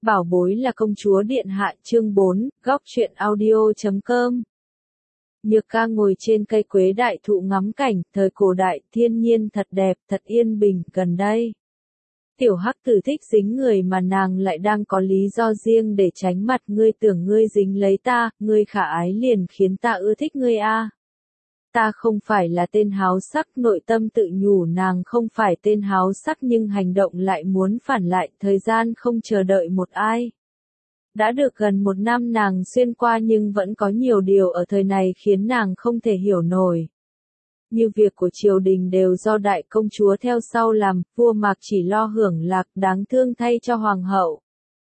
Bảo bối là công chúa điện hạ chương 4, góc truyện audio.com. Nhược ca ngồi trên cây quế đại thụ ngắm cảnh, thời cổ đại, thiên nhiên thật đẹp, thật yên bình, gần đây. Tiểu hắc tử thích dính người mà nàng lại đang có lý do riêng để tránh mặt, ngươi tưởng ngươi dính lấy ta, ngươi khả ái liền khiến ta ưa thích ngươi a. Ta không phải là tên háo sắc, nội tâm tự nhủ nàng không phải tên háo sắc nhưng hành động lại muốn phản lại, thời gian không chờ đợi một ai. Đã được gần 1 năm nàng xuyên qua nhưng vẫn có nhiều điều ở thời này khiến nàng không thể hiểu nổi. Như việc của triều đình đều do đại công chúa theo sau làm, vua Mạc chỉ lo hưởng lạc, đáng thương thay cho hoàng hậu.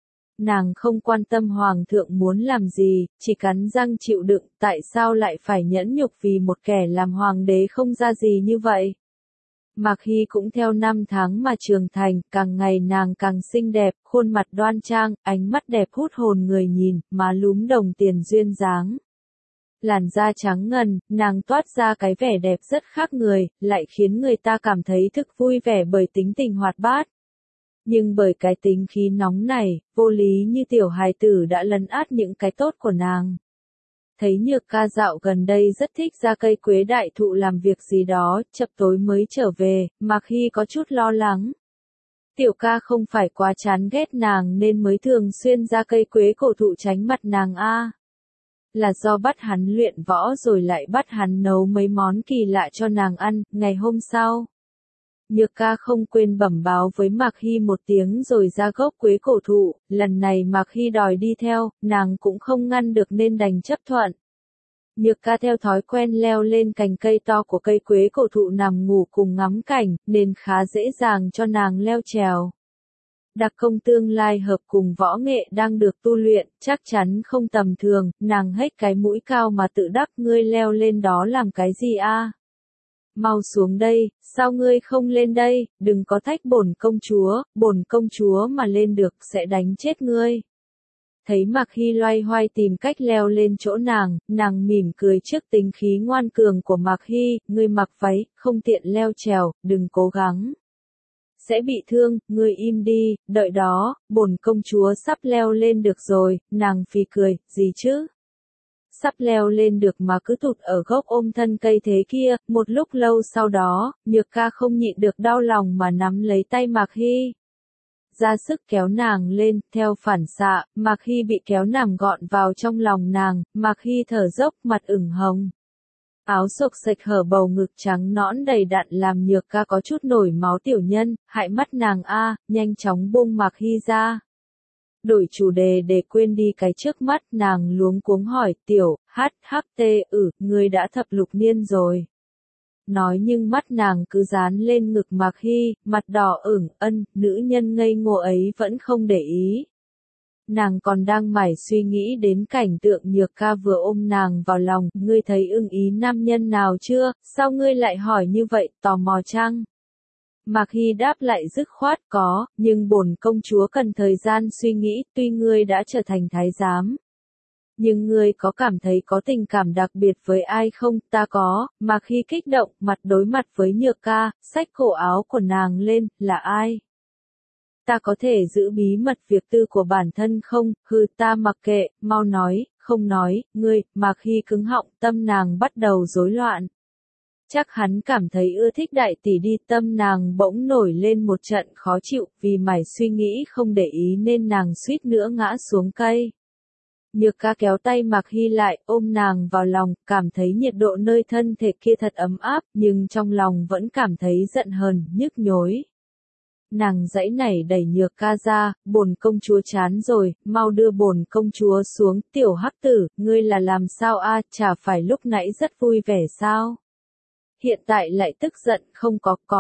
Nàng không quan tâm hoàng thượng muốn làm gì, chỉ cắn răng chịu đựng, tại sao lại phải nhẫn nhục vì một kẻ làm hoàng đế không ra gì như vậy. Mạc Hy cũng theo năm tháng mà trưởng thành, càng ngày nàng càng xinh đẹp, khuôn mặt đoan trang, ánh mắt đẹp hút hồn người nhìn, má lúm đồng tiền duyên dáng. Làn da trắng ngần, nàng toát ra cái vẻ đẹp rất khác người, lại khiến người ta cảm thấy thực vui vẻ bởi tính tình hoạt bát. Nhưng bởi cái tính khí nóng này, vô lý như tiểu hài tử đã lấn át những cái tốt của nàng. Thấy Nhược ca dạo gần đây rất thích ra cây quế đại thụ làm việc gì đó, chập tối mới trở về, Mạc Hy có chút lo lắng. Tiểu ca không phải quá chán ghét nàng nên mới thường xuyên ra cây quế cổ thụ tránh mặt nàng a. Là do bắt hắn luyện võ rồi lại bắt hắn nấu mấy món kỳ lạ cho nàng ăn, ngày hôm sau. Nhược ca không quên bẩm báo với Mạc Hy một tiếng rồi ra gốc quế cổ thụ, lần này Mạc Hy đòi đi theo, nàng cũng không ngăn được nên đành chấp thuận. Nhược ca theo thói quen leo lên cành cây to của cây quế cổ thụ nằm ngủ cùng ngắm cảnh, nên khá dễ dàng cho nàng leo trèo. Đặc công tương lai hợp cùng võ nghệ đang được tu luyện, chắc chắn không tầm thường, nàng hếch cái mũi cao mà tự đắc, ngươi leo lên đó làm cái gì a? Mau xuống đây, sao ngươi không lên đây, đừng có thách bổn công chúa mà lên được sẽ đánh chết ngươi. Thấy Mạc Hy loay hoay tìm cách leo lên chỗ nàng mỉm cười trước tính khí ngoan cường của Mạc Hy, ngươi mặc váy, không tiện leo trèo, đừng cố gắng. Sẽ bị thương, ngươi im đi, đợi đó, bổn công chúa sắp leo lên được rồi, nàng phì cười, gì chứ? Sắp leo lên được mà cứ tụt ở gốc ôm thân cây thế kia, một lúc lâu sau đó, Nhược ca không nhịn được đau lòng mà nắm lấy tay Mạc Hy. Ra sức kéo nàng lên, theo phản xạ, Mạc Hy bị kéo nằm gọn vào trong lòng nàng, Mạc Hy thở dốc, mặt ửng hồng. Áo xộc xệch hở bầu ngực trắng nõn đầy đặn làm Nhược ca có chút nổi máu tiểu nhân, hại mắt nàng a, nhanh chóng buông Mạc Hy ra. Đổi chủ đề để quên đi cái trước mắt, nàng luống cuống hỏi, tiểu, HHT, ngươi đã thập lục niên rồi. Nói nhưng mắt nàng cứ dán lên ngực Mạc Hy, mặt đỏ ửng, nữ nhân ngây ngô ấy vẫn không để ý. Nàng còn đang mải suy nghĩ đến cảnh tượng Nhược ca vừa ôm nàng vào lòng, ngươi thấy ưng ý nam nhân nào chưa, sao ngươi lại hỏi như vậy, tò mò chăng? Mạc Hy đáp lại dứt khoát, có, nhưng bổn công chúa cần thời gian suy nghĩ, tuy ngươi đã trở thành thái giám. Nhưng ngươi có cảm thấy có tình cảm đặc biệt với ai không? Ta có. Mạc Hy kích động, mặt đối mặt với Nhược ca, xách cổ áo của nàng lên, là ai? Ta có thể giữ bí mật việc tư của bản thân không? Hừ, ta mặc kệ, mau nói, không nói, ngươi. Mạc Hy cứng họng, tâm nàng bắt đầu rối loạn. Chắc hắn cảm thấy ưa thích đại tỷ đi, tâm nàng bỗng nổi lên một trận khó chịu, vì mải suy nghĩ không để ý nên nàng suýt nữa ngã xuống cây. Nhược ca kéo tay Mạc Hy lại, ôm nàng vào lòng, cảm thấy nhiệt độ nơi thân thể kia thật ấm áp, nhưng trong lòng vẫn cảm thấy giận hờn, nhức nhối. Nàng giãy nảy đẩy Nhược ca ra, bổn công chúa chán rồi, mau đưa bổn công chúa xuống, tiểu hắc tử, ngươi là làm sao a, chả phải lúc nãy rất vui vẻ sao? Hiện tại lại tức giận, không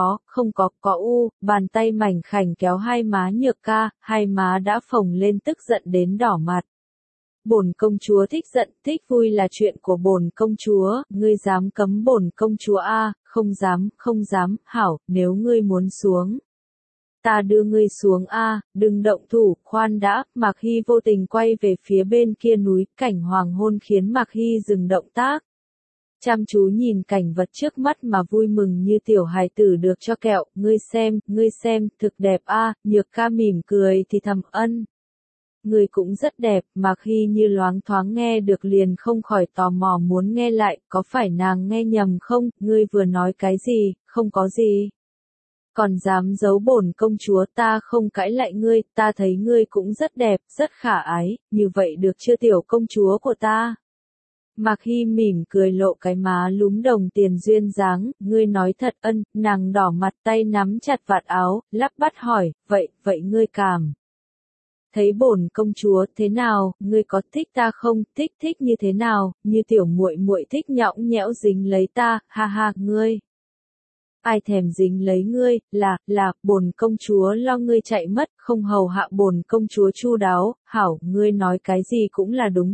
có bàn tay mảnh khảnh kéo hai má Nhược ca, hai má đã phồng lên tức giận đến đỏ mặt. Bổn công chúa thích giận, thích vui là chuyện của bổn công chúa, ngươi dám cấm bổn công chúa a? Không dám, hảo, nếu ngươi muốn xuống. Ta đưa ngươi xuống a, đừng động thủ, khoan đã, Mạc Hy vô tình quay về phía bên kia núi, cảnh hoàng hôn khiến Mạc Hy dừng động tác. Chăm chú nhìn cảnh vật trước mắt mà vui mừng như tiểu hài tử được cho kẹo, ngươi xem, thực đẹp a, Nhược ca mỉm cười thì thầm Ngươi cũng rất đẹp, Mạc Hy như loáng thoáng nghe được liền không khỏi tò mò muốn nghe lại, có phải nàng nghe nhầm không, ngươi vừa nói cái gì, không có gì. Còn dám giấu bổn công chúa, ta không cãi lại ngươi, ta thấy ngươi cũng rất đẹp, rất khả ái, như vậy được chưa tiểu công chúa của ta? Mạc Hy mỉm cười lộ cái má lúm đồng tiền duyên dáng, ngươi nói thật ân, nàng đỏ mặt tay nắm chặt vạt áo, lắp bắp hỏi, vậy ngươi cảm thấy bổn công chúa thế nào, ngươi có thích ta không, thích như thế nào, như tiểu muội muội thích nhõng nhẽo dính lấy ta, ha ha, ngươi. Ai thèm dính lấy ngươi, là, bổn công chúa lo ngươi chạy mất, không hầu hạ bổn công chúa chu đáo, hảo, ngươi nói cái gì cũng là đúng,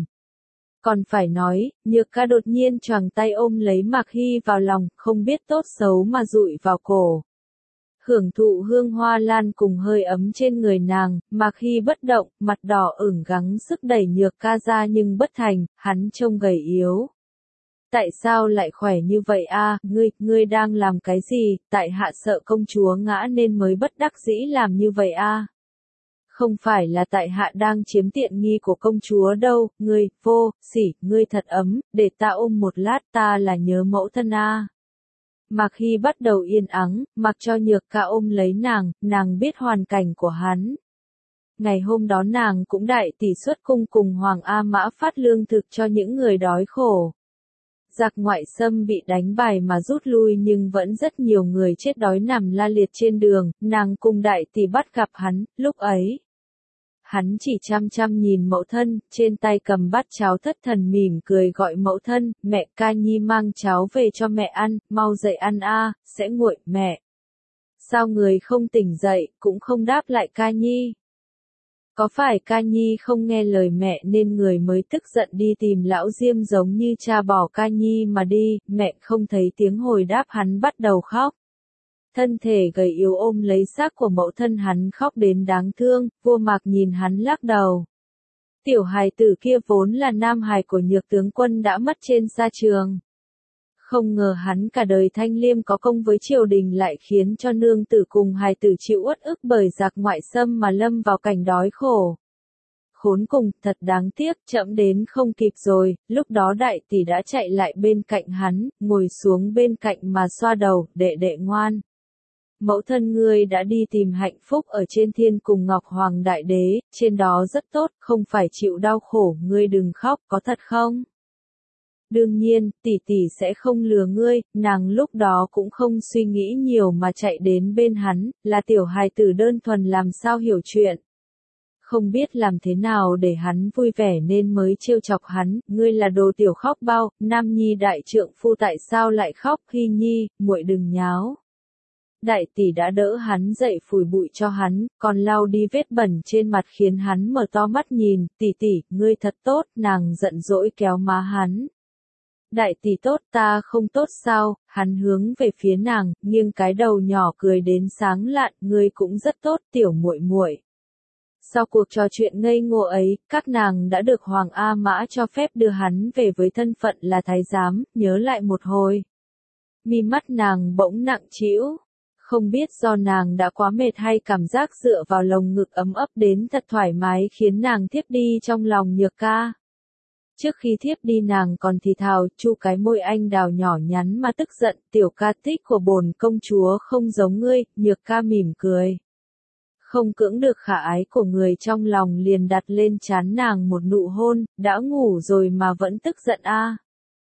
Còn phải nói, Nhược Ca đột nhiên choàng tay ôm lấy Mạc Hy vào lòng, không biết tốt xấu mà dụi vào cổ. Hưởng thụ hương hoa lan cùng hơi ấm trên người nàng, Mạc Hy bất động, mặt đỏ ửng gắng sức đẩy Nhược Ca ra nhưng bất thành, hắn trông gầy yếu. Tại sao lại khỏe như vậy a? Ngươi đang làm cái gì, tại hạ sợ công chúa ngã nên mới bất đắc dĩ làm như vậy a. Không phải là tại hạ đang chiếm tiện nghi của công chúa đâu, ngươi, vô, sỉ, ngươi thật ấm, để ta ôm một lát ta là nhớ mẫu thân a. Mạc Hy bắt đầu yên ắng, mặc cho Nhược Ca ôm lấy nàng biết hoàn cảnh của hắn. Ngày hôm đó nàng cũng đại tỷ xuất cung cùng Hoàng A Mã phát lương thực cho những người đói khổ. Giặc ngoại xâm bị đánh bài mà rút lui nhưng vẫn rất nhiều người chết đói nằm la liệt trên đường, nàng cùng đại tỷ bắt gặp hắn, lúc ấy. Hắn chỉ chăm nhìn mẫu thân, trên tay cầm bát cháo thất thần mỉm cười gọi mẫu thân, mẹ Ca Nhi mang cháo về cho mẹ ăn, mau dậy ăn a, sẽ nguội, mẹ. Sao người không tỉnh dậy, cũng không đáp lại Ca Nhi. Có phải Ca Nhi không nghe lời mẹ nên người mới tức giận đi tìm lão Diêm giống như cha bỏ Ca Nhi mà đi, mẹ không thấy tiếng hồi đáp hắn bắt đầu khóc. Thân thể gầy yếu ôm lấy xác của mẫu thân hắn khóc đến đáng thương, vua Mạc nhìn hắn lắc đầu. Tiểu hài tử kia vốn là nam hài của Nhược tướng quân đã mất trên sa trường. Không ngờ hắn cả đời thanh liêm có công với triều đình lại khiến cho nương tử cùng hài tử chịu uất ức bởi giặc ngoại xâm mà lâm vào cảnh đói khổ. Khốn cùng, thật đáng tiếc, chậm đến không kịp rồi, lúc đó đại tỷ đã chạy lại bên cạnh hắn, ngồi xuống bên cạnh mà xoa đầu, đệ đệ ngoan. Mẫu thân ngươi đã đi tìm hạnh phúc ở trên thiên cùng Ngọc Hoàng Đại Đế, trên đó rất tốt, không phải chịu đau khổ, ngươi đừng khóc, có thật không? Đương nhiên, tỷ tỷ sẽ không lừa ngươi, nàng lúc đó cũng không suy nghĩ nhiều mà chạy đến bên hắn, là tiểu hài tử đơn thuần làm sao hiểu chuyện. Không biết làm thế nào để hắn vui vẻ nên mới trêu chọc hắn, ngươi là đồ tiểu khóc bao, nam nhi đại trượng phu tại sao lại khóc, Hy Nhi, muội đừng nháo. Đại tỷ đã đỡ hắn dậy phủi bụi cho hắn, còn lau đi vết bẩn trên mặt khiến hắn mở to mắt nhìn, tỷ, ngươi thật tốt, nàng giận dỗi kéo má hắn. Đại tỷ tốt ta không tốt sao, hắn hướng về phía nàng, nghiêng cái đầu nhỏ cười đến sáng lạn, ngươi cũng rất tốt tiểu muội muội. Sau cuộc trò chuyện ngây ngô ấy, các nàng đã được Hoàng A Mã cho phép đưa hắn về với thân phận là thái giám, nhớ lại một hồi. Mi mắt nàng bỗng nặng trĩu. Không biết do nàng đã quá mệt hay cảm giác dựa vào lồng ngực ấm ấp đến thật thoải mái khiến nàng thiếp đi trong lòng Nhược Ca. Trước khi thiếp đi nàng còn thì thào, chu cái môi anh đào nhỏ nhắn mà tức giận, tiểu ca tích của bổn công chúa không giống ngươi, Nhược Ca mỉm cười. Không cưỡng được khả ái của người trong lòng liền đặt lên trán nàng một nụ hôn, đã ngủ rồi mà vẫn tức giận a.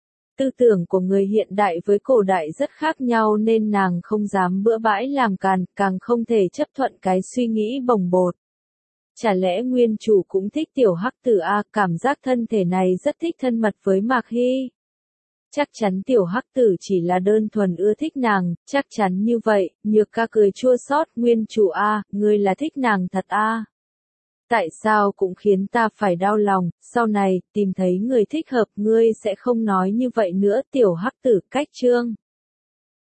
Tư tưởng của người hiện đại với cổ đại rất khác nhau nên nàng không dám bữa bãi làm càn, càng không thể chấp thuận cái suy nghĩ bồng bột. Chả lẽ nguyên chủ cũng thích tiểu hắc tử a, cảm giác thân thể này rất thích thân mật với Mạc Hy. Chắc chắn tiểu hắc tử chỉ là đơn thuần ưa thích nàng, chắc chắn như vậy, Nhược Ca cười chua xót, nguyên chủ a, ngươi là thích nàng thật a. Tại sao cũng khiến ta phải đau lòng, sau này, tìm thấy người thích hợp ngươi sẽ không nói như vậy nữa tiểu hắc tử cách chương.